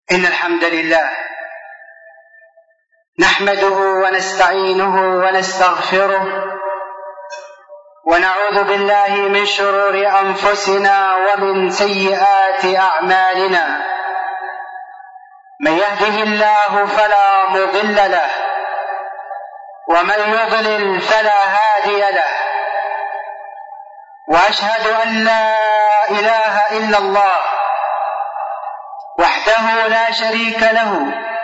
إن الحمد لله نحمده ونستعينه ونستغفره ونعوذ بالله من شرور أنفسنا ومن سيئات أعمالنا. من يهده الله فلا مضل له ومن يضلل فلا هادي له، وأشهد أن لا إله إلا الله وحده لا شريك له،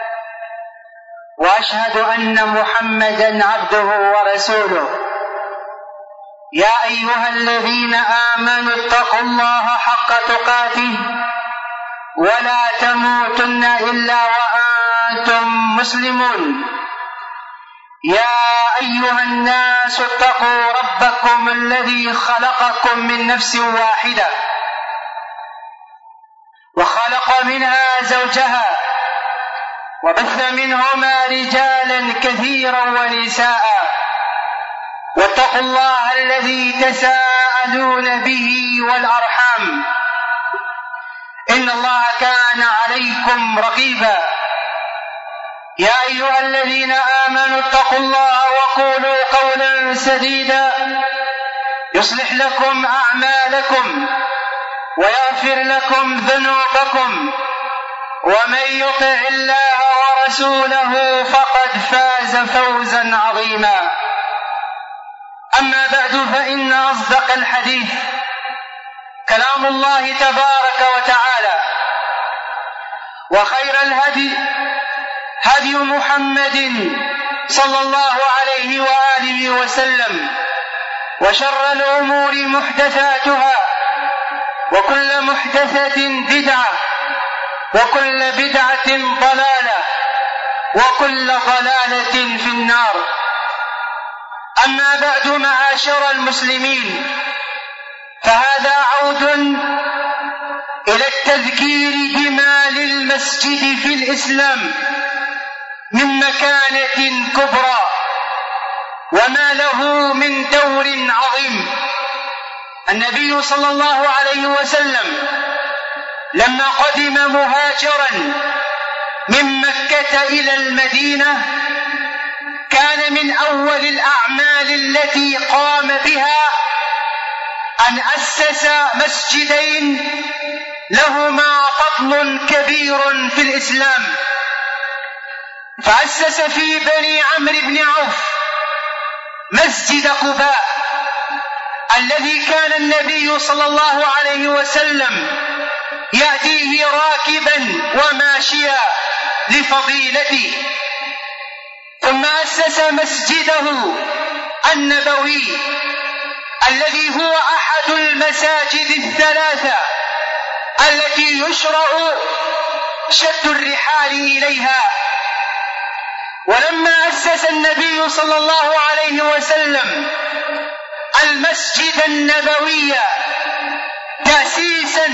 وأشهد أن محمدًا عبده ورسوله. يا أيها الذين آمنوا اتقوا الله حق تقاته ولا تموتن إلا وأنتم مسلمون. يا أيها الناس اتقوا ربكم الذي خلقكم من نفس واحدة وخلق منها زوجها وبث منهما رجالا كثيرا ونساء، واتقوا الله الذي تساءلون به والأرحام إن الله كان عليكم رقيبا. يا أيها الذين آمنوا اتقوا الله وقولوا قولا سديدا يصلح لكم أعمالكم ويغفر لكم ذنوبكم، ومن يطع الله ورسوله فقد فاز فوزا عظيما. أما بعد، فإن أصدق الحديث كلام الله تبارك وتعالى، وخير الهدي هدي محمد صلى الله عليه وآله وسلم، وشر الأمور محدثاتها، وكل محدثة بدعة، وكل بدعة ضلالة، وكل ضلالة في النار. أما بعد، معاشر المسلمين، فهذا عود إلى التذكير بما للمسجد في الإسلام من مكانة كبرى، وما له من دور عظيم. النبي صلى الله عليه وسلم لما قدم مهاجرا من مكة إلى المدينة، كان من أول الأعمال التي قام بها أن أسس مسجدين لهما فضل كبير في الإسلام. فأسس في بني عمرو بن عوف مسجد قباء، الذي كان النبي صلى الله عليه وسلم يأتيه راكبا وماشيا لفضيلته. ثم أسس مسجده النبوي، الذي هو أحد المساجد الثلاثة التي يشرع شد الرحال إليها. ولما أسس النبي صلى الله عليه وسلم المسجد النبوي تأسيسا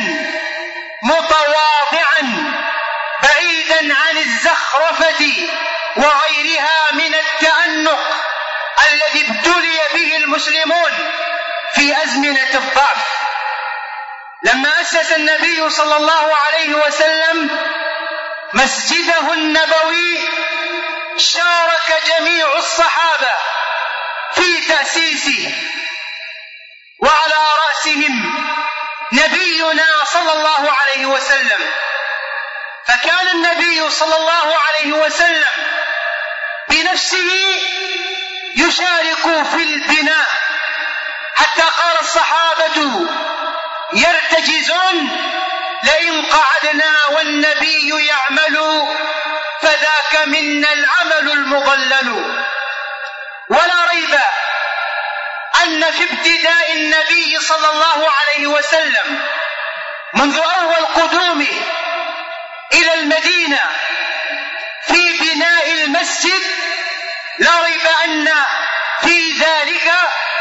متواضعا بعيدا عن الزخرفة وغيرها من التأنق الذي ابتلي به المسلمون في أزمنة الضعف، لما أسس النبي صلى الله عليه وسلم مسجده النبوي شارك جميع الصحابة في تأسيسه، وعلى رأسهم نبينا صلى الله عليه وسلم. فكان النبي صلى الله عليه وسلم بنفسه يشارك في البناء، حتى قال الصحابة يرتجزون: لئن قعدنا والنبي يعمل فذاك منا العمل المضلل. ولا ريب أن في ابتداء النبي صلى الله عليه وسلم منذ أول قدومه إلى المدينة في بناء المسجد، لا ريب أن في ذلك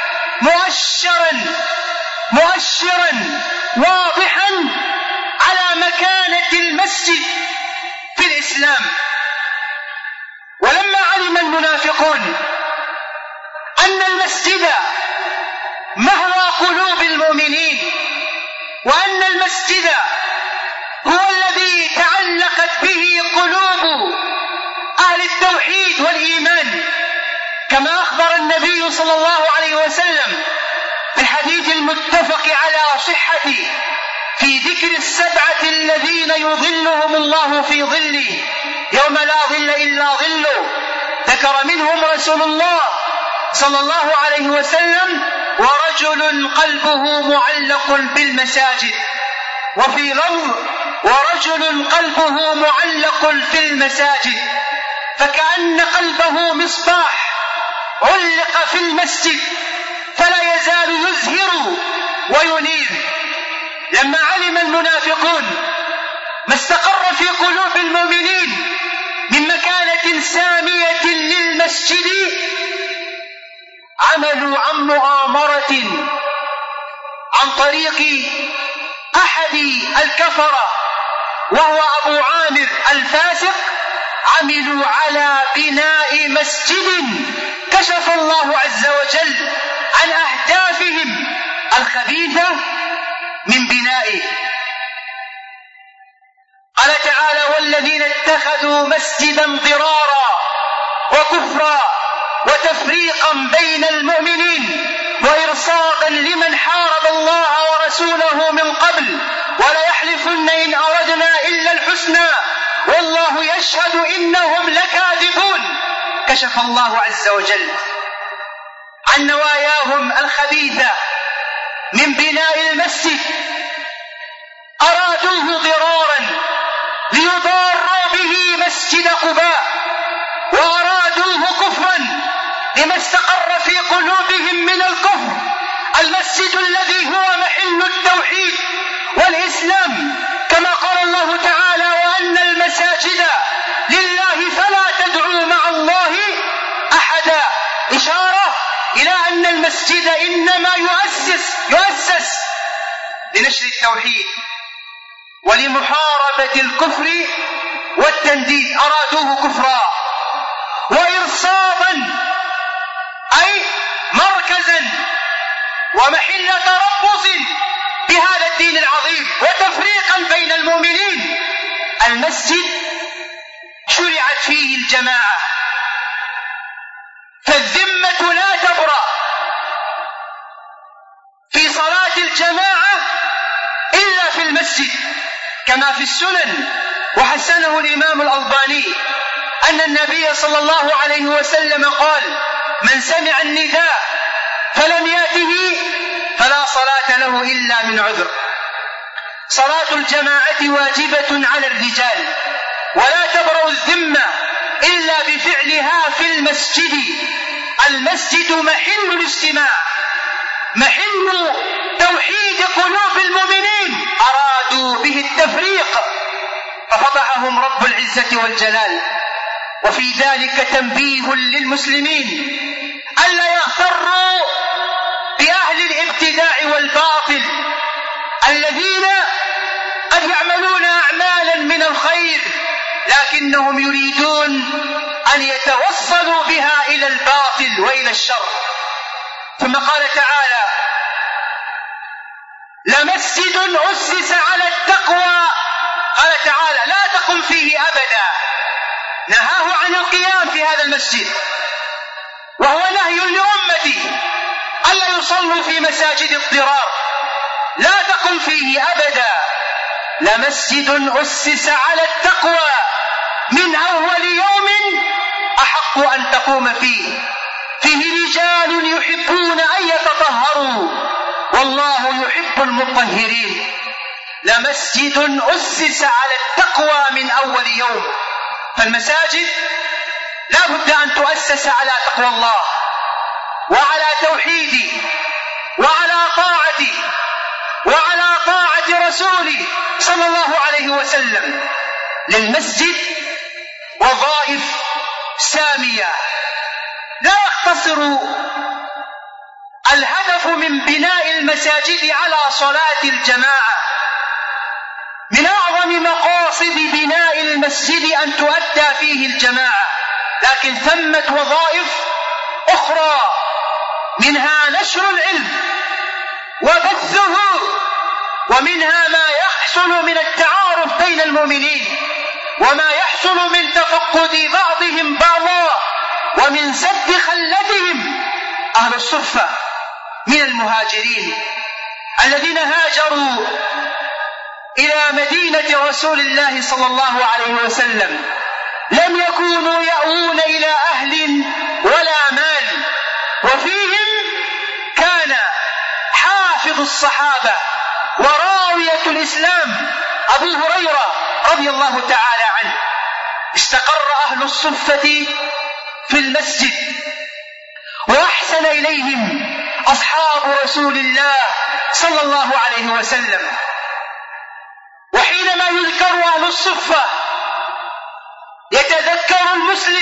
مؤشرا واضحا على مكانة المسجد في الإسلام. ولما علم المنافقون أن المسجد مهوى قلوب المؤمنين، وأن المسجد هو الذي تعلقت به التوحيد والإيمان، كما أخبر النبي صلى الله عليه وسلم في الحديث المتفق على صحته في ذكر السبعة الذين يظلهم الله في ظله يوم لا ظل إلا ظله، ذكر منهم رسول الله صلى الله عليه وسلم: ورجل قلبه معلق بالمساجد، وفي لفظ: ورجل قلبه معلق في المساجد، فكأن قلبه مصباح علق في المسجد فلا يزال يزهر وينير. لما علم المنافقون ما استقر في قلوب المؤمنين من مكانة سامية للمسجد، عملوا عن مؤامرة عن طريق أحد الكفرة وهو أبو عامر الفاسق، عملوا على بناء مسجد كشف الله عز وجل عن أهدافهم الخبيثة من بنائه. قال تعالى: والذين اتخذوا مسجدا ضرارا وكفرا وتفريقا بين المؤمنين وإرصادا لمن حارب الله ورسوله من قبل وليحلفن إن أردنا إلا الحسنى والله يشهد إنهم لكاذبون. كشف الله عز وجل عن نواياهم الخبيثة من بناء المسجد، أرادوه ضرارا ليضاروا به مسجد قباء، وأرادوه كفرا لما استقر في قلوبهم من الكفر، المسجد الذي هو محل التوحيد والإسلام، كما قال الله تعالى: وأن المساجد لله فلا تدعوا مع الله أحدا، إشارة إلى أن المسجد إنما يؤسس لنشر التوحيد ولمحاربة الكفر والتنديد. أرادوه كفرا وإرصادا أي مركزا ومحل تربص بهذا الدين العظيم وتفريقا بين المؤمنين. المسجد شرعت فيه الجماعة، فالذمة لا تبرأ في صلاة الجماعة إلا في المسجد، كما في السنن وحسنه الإمام الألباني أن النبي صلى الله عليه وسلم قال: من سمع النداء فلم يأته فلا صلاة له إلا من عذر. صلاة الجماعة واجبة على الرجال، ولا تبرأ الذمة إلا بفعلها في المسجد. المسجد محل الاجتماع، محل توحيد قلوب المؤمنين، أرادوا به التفريق ففضحهم رب العزة والجلال. وفي ذلك تنبيه للمسلمين ألا يغتروا بأهل الابتداع والباطل الذين قد يعملون أعمالا من الخير لكنهم يريدون أن يتوصلوا بها إلى الباطل وإلى الشر. ثم قال تعالى: لمسجد أسس على التقوى، قال تعالى: لا تقم فيه أبدا، نهاه عن القيام في هذا المسجد، وهو نهي لأمته ألا يصلوا في مساجد الضرار، لا تقم فيه أبدا. لمسجد أسس على التقوى من أول يوم أحق أن تقوم فيه رجال يحبون أن يتطهروا والله يحب المطهرين. لمسجد أسس على التقوى من أول يوم. فالمساجد لا بد أن تؤسس على تقوى الله وعلى توحيده وعلى طاعته وعلى طاعة رسوله صلى الله عليه وسلم. للمسجد وظائف سامية لا يقتصر الهدف من بناء المساجد على صلاة الجماعة. من أعظم مقاصد بناء المسجد أن تؤدى فيه الجماعة، لكن ثمة وظائف أخرى، منها نشر العلم وبثه، ومنها ما يحصل من التعارف بين المؤمنين وما يحصل من تفقد بعضهم بعضا ومن سد خلتهم. أهل الصفة من المهاجرين الذين هاجروا إلى مدينة رسول الله صلى الله عليه وسلم لم يكونوا يأوون إلى أهل ولا مال، وفيهم كان حافظ الصحابة وراوية الإسلام أبو هريرة رضي الله تعالى عنه. استقر أهل الصفة في المسجد وأحسن إليهم أصحاب رسول الله صلى الله عليه وسلم. وحينما يذكر أهل الصفة يتذكر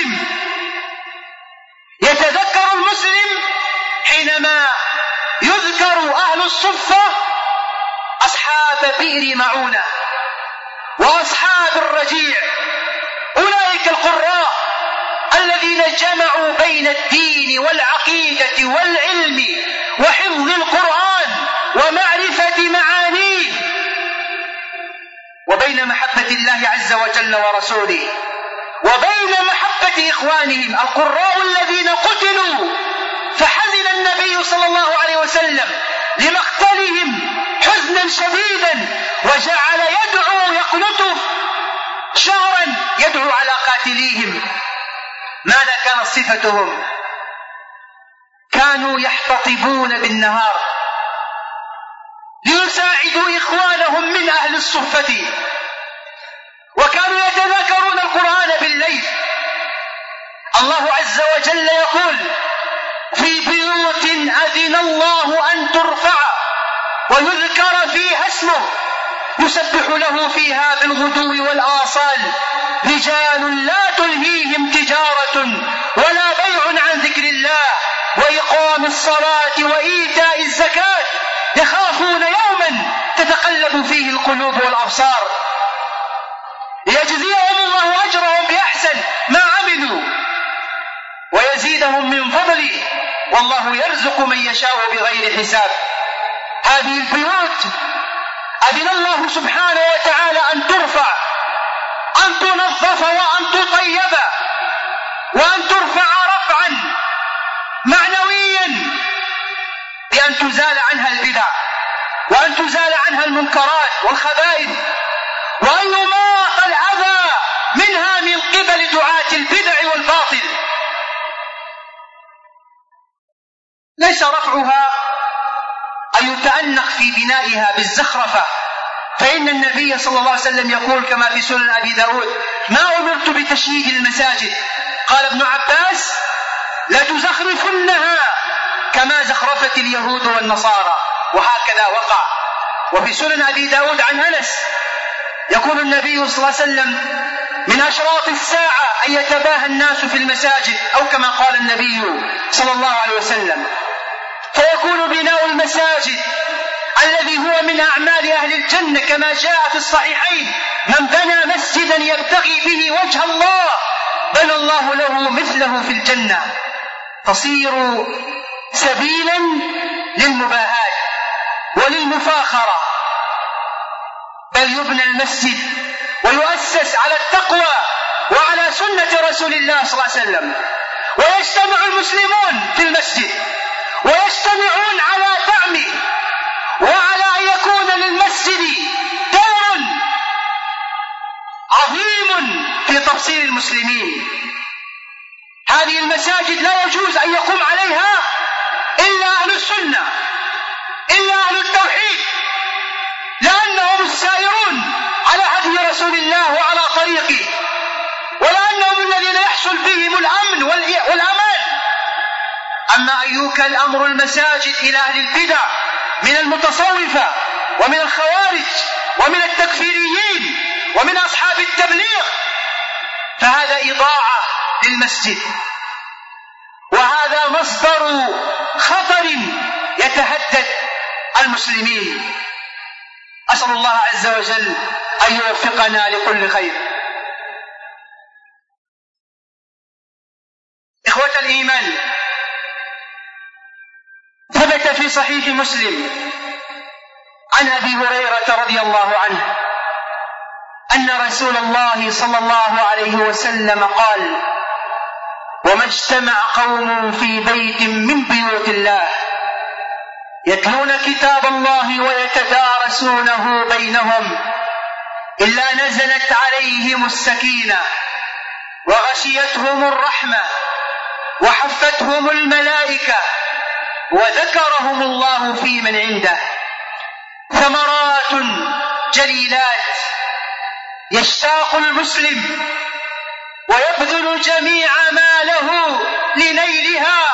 المسلم حينما يذكر أهل الصفة أصحاب بئر معونة وأصحاب الرجيع، أولئك القراء الذين جمعوا بين الدين والعقيدة والعلم وحفظ القرآن ومعرفة معانيه وبين محبة الله عز وجل ورسوله وبين محبة إخوانهم القراء الذين قتلوا. فحزن النبي صلى الله عليه وسلم لمقتلهم حزنا شديدا وجعل يقنط شهرا يدعو على قاتليهم. ماذا كانت صفتهم؟ كانوا يحتطبون بالنهار ليساعدوا إخوانهم من أهل الصفة، وكانوا يتذاكرون القرآن بالليل. الله عز وجل يقول: في بيوت أذن الله أن ترفع ويذكر فيها اسمه يسبح له فيها بالغدو والآصال رجال لا تلهيهم تجارة ولا بيع عن ذكر الله وإقام الصلاة وإيتاء الزكاة يخافون يوما تتقلب فيه القلوب والأبصار ليجزيهم الله أجرهم بأحسن ما عملوا ويزيدهم من فضله والله يرزق من يشاء بغير حساب. هذه البيوت أذن الله سبحانه وتعالى أن ترفع، أن تنظف وأن تطيب وأن ترفع رفعا معنويا بأن تزال عنها البدع وأن تزال عنها المنكرات والخبائث وأن يماط الأذى منها من قبل دعاة البدع والباطل. ليس رفعها أن يتأنق في بنائها بالزخرفة، فإن النبي صلى الله عليه وسلم يقول كما في سنن أبي داود: ما أمرت بتشييد المساجد. قال ابن عباس: لتزخرفنها كما زخرفت اليهود والنصارى، وهكذا وقع. وفي سنن أبي داود عن أنس يقول النبي صلى الله عليه وسلم: من أشراط الساعة أن يتباهى الناس في المساجد، أو كما قال النبي صلى الله عليه وسلم. فيكون بناء المساجد الذي هو من أعمال أهل الجنة كما جاء في الصحيحين: من بنى مسجدا يبتغي به وجه الله بنى الله له مثله في الجنة، تصير سبيلا للمباهاة وللمفاخرة. بل يبنى المسجد ويؤسس على التقوى وعلى سنة رسول الله صلى الله عليه وسلم، ويجتمع المسلمون في المسجد ويجتمعون على دعمه وعلى أن يكون للمسجد دور عظيم في تبصير المسلمين. هذه المساجد لا يجوز أن يقوم عليها إلا أهل السنة، إلا أهل التوحيد، لأنهم السائرون على هدي رسول الله وعلى طريقه، ولأنهم الذين يحصل فيهم الأمن والأمان. أما أن يوكل أمر المساجد إلى أهل البدع من المتصوفة ومن الخوارج ومن التكفيريين ومن أصحاب التبليغ، فهذا إضاعة للمسجد، وهذا مصدر خطر يتهدد المسلمين. أسأل الله عز وجل أن يوفقنا لكل خير. إخوة الإيمان، ثبت في صحيح مسلم عن أبي هريرة رضي الله عنه أن رسول الله صلى الله عليه وسلم قال: وما اجتمع قوم في بيت من بيوت الله يتلون كتاب الله ويتدارسونه بينهم إلا نزلت عليهم السكينة وغشيتهم الرحمة وحفتهم الملائكة وذكرهم الله في من عنده. ثمرات جليلات يشتاق المسلم ويبذل جميع ما له لنيلها،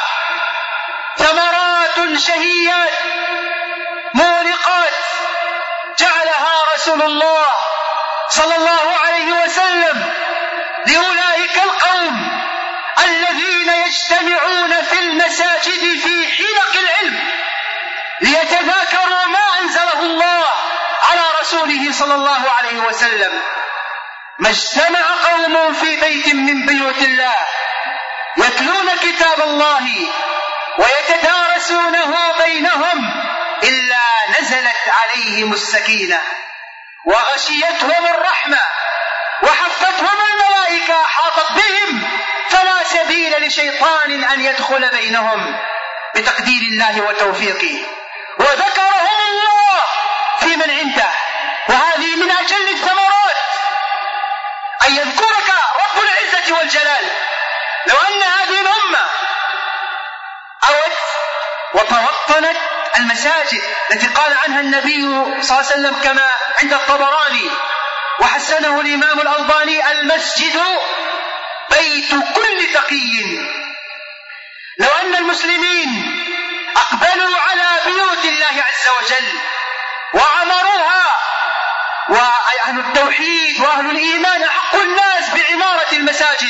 ثمرات شهيات مورقات جعلها رسول الله صلى الله عليه وسلم لأولئك القوم الذين يجتمعون في المساجد في حلق العلم ليتذاكروا ما أنزله الله على رسوله صلى الله عليه وسلم. ما اجتمع قوم في بيت من بيوت الله يتلون كتاب الله ويتدارسونه بينهم إلا نزلت عليهم السكينة وغشيتهم الرحمة وحفتهم الملائكة، حاطت بهم فلا سبيل لشيطان أن يدخل بينهم بتقدير الله وتوفيقه، وذكرهم الله في من عنده. وهذه من أجل الثمرات أن يذكرك رب العزة والجلال. لو أن هذه الأمة أوت وتوطنت المساجد التي قال عنها النبي صلى الله عليه وسلم كما عند الطبراني وحسنه الإمام الألباني: المسجد بيت كل تقي. لو أن المسلمين أقبلوا على بيوت الله عز وجل وعمروها، وأهل التوحيد وأهل الإيمان حق الناس بعمارة المساجد،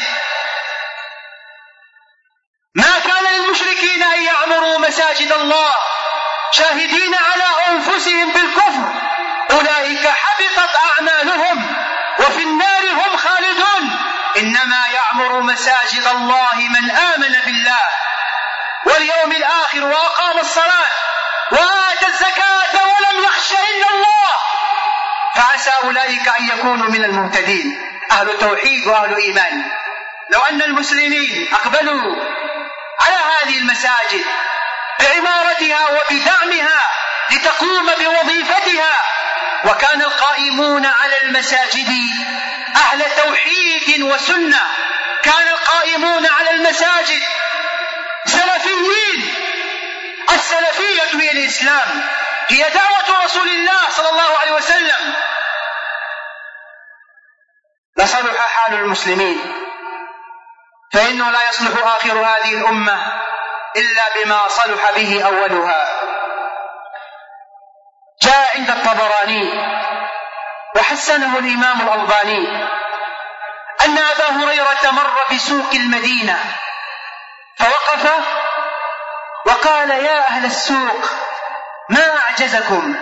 ما كان للمشركين أن يعمروا مساجد الله شاهدين على أنفسهم بالكفر. أولئك حبطت أعمالهم وفي النار هم خالدون. إنما يعمر مساجد الله من آمن بالله واليوم الآخر وأقام الصلاة وآتى الزكاة ولم يخش إلا الله، فعسى أولئك أن يكونوا من المهتدين، أهل توحيد وأهل إيمان. لو أن المسلمين أقبلوا على هذه المساجد بعمارتها وبدعمها لتقوم بوظيفتها، وكان القائمون على المساجد أهل توحيد وسنة، كان القائمون على المساجد سلفيين. السلفية هي الإسلام، هي دعوة رسول الله صلى الله عليه وسلم، لصلح حال المسلمين، فإنه لا يصلح آخر هذه الأمة إلا بما صلح به أولها. جاء عند الطبراني وحسنه الإمام الألباني أن أبا هريرة مر بسوق المدينة فوقف وقال: يا أهل السوق ما أعجزكم؟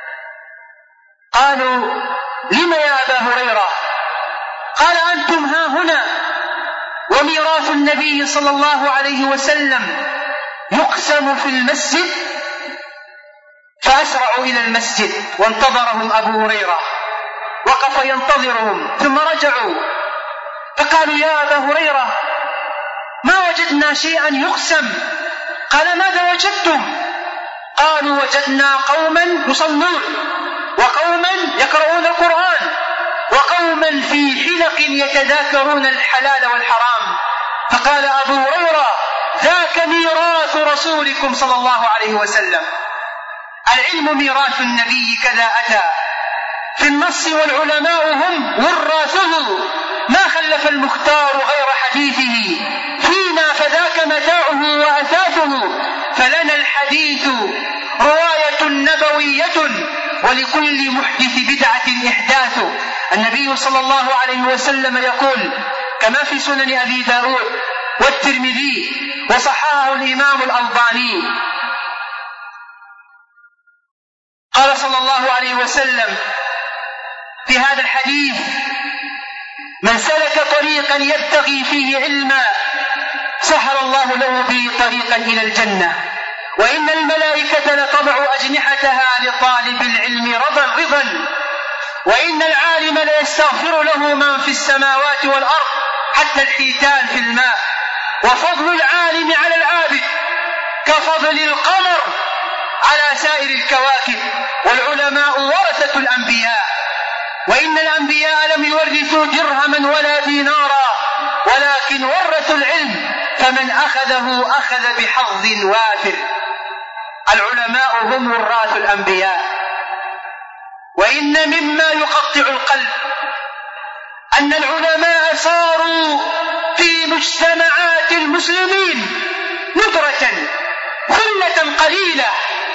قالوا: لم يا أبا هريرة؟ قال: أنتم ها هنا وميراث النبي صلى الله عليه وسلم يقسم في المسجد. فأسرعوا إلى المسجد وانتظرهم أبو هريرة، وقف ينتظرهم، ثم رجعوا فقالوا: يا أبا هريرة ما وجدنا شيئا يقسم. قال: ماذا وجدتم؟ قالوا: وجدنا قوما يصلون وقوما يقرؤون القرآن وقوما في حلق يتذاكرون الحلال والحرام. فقال أبو هريرة: ذاك ميراث رسولكم صلى الله عليه وسلم. العلم ميراث النبي كذا أتى في النص، والعلماء هم وراثه، ما خلف المختار غير حديثه فينا، فذاك متاعه وأثاثه. فلنا الحديث رواية نبوية ولكل محدث بدعة إحداث. النبي صلى الله عليه وسلم يقول كما في سنن أبي داود والترمذي وصححه الإمام الألباني، قال صلى الله عليه وسلم في هذا الحديث: من سلك طريقا يبتغي فيه علما سهل الله له به طريقا إلى الجنة، وإن الملائكة لتضع أجنحتها لطالب العلم رضا وإن العالم ليستغفر له من في السماوات والأرض حتى الحيتان في الماء. وفضل العالم على العابد كفضل القمر على سائر الكواكب. والعلماء ورثة الأنبياء، وإن الأنبياء لم يورثوا درهما ولا دينارا، ولكن ورثوا العلم، فمن أخذه أخذ بحظ وافر. العلماء هم وراث الأنبياء. وإن مما يقطع القلب أن العلماء صاروا في مجتمعات المسلمين ندرة ثلة قليلة،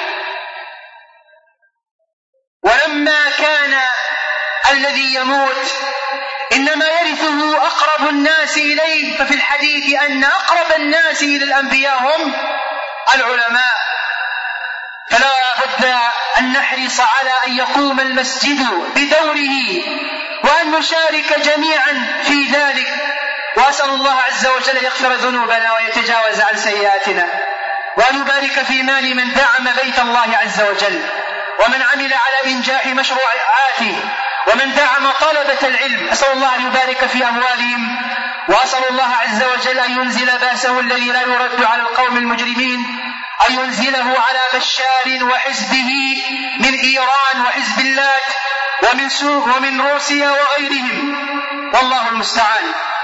ولما كان الذي يموت إنما يرثه أقرب الناس إليه، ففي الحديث أن أقرب الناس إلى الأنبياء هم العلماء. فلا بد أن نحرص على أن يقوم المسجد بدوره وأن نشارك جميعا في ذلك. وأسأل الله عز وجل يغفر ذنوبنا ويتجاوز عن سيئاتنا، وأن يبارك في مال من دعم بيت الله عز وجل، ومن عمل على إنجاح مشروعاته، ومن دعم طلبة العلم. أسأل الله أن يبارك في أموالهم، وأسأل الله عز وجل أن ينزل بأسه الذي لا يرد على القوم المجرمين، أن ينزله على بشار وحزبه من إيران وحزب الله ومن روسيا وغيرهم، والله المستعان.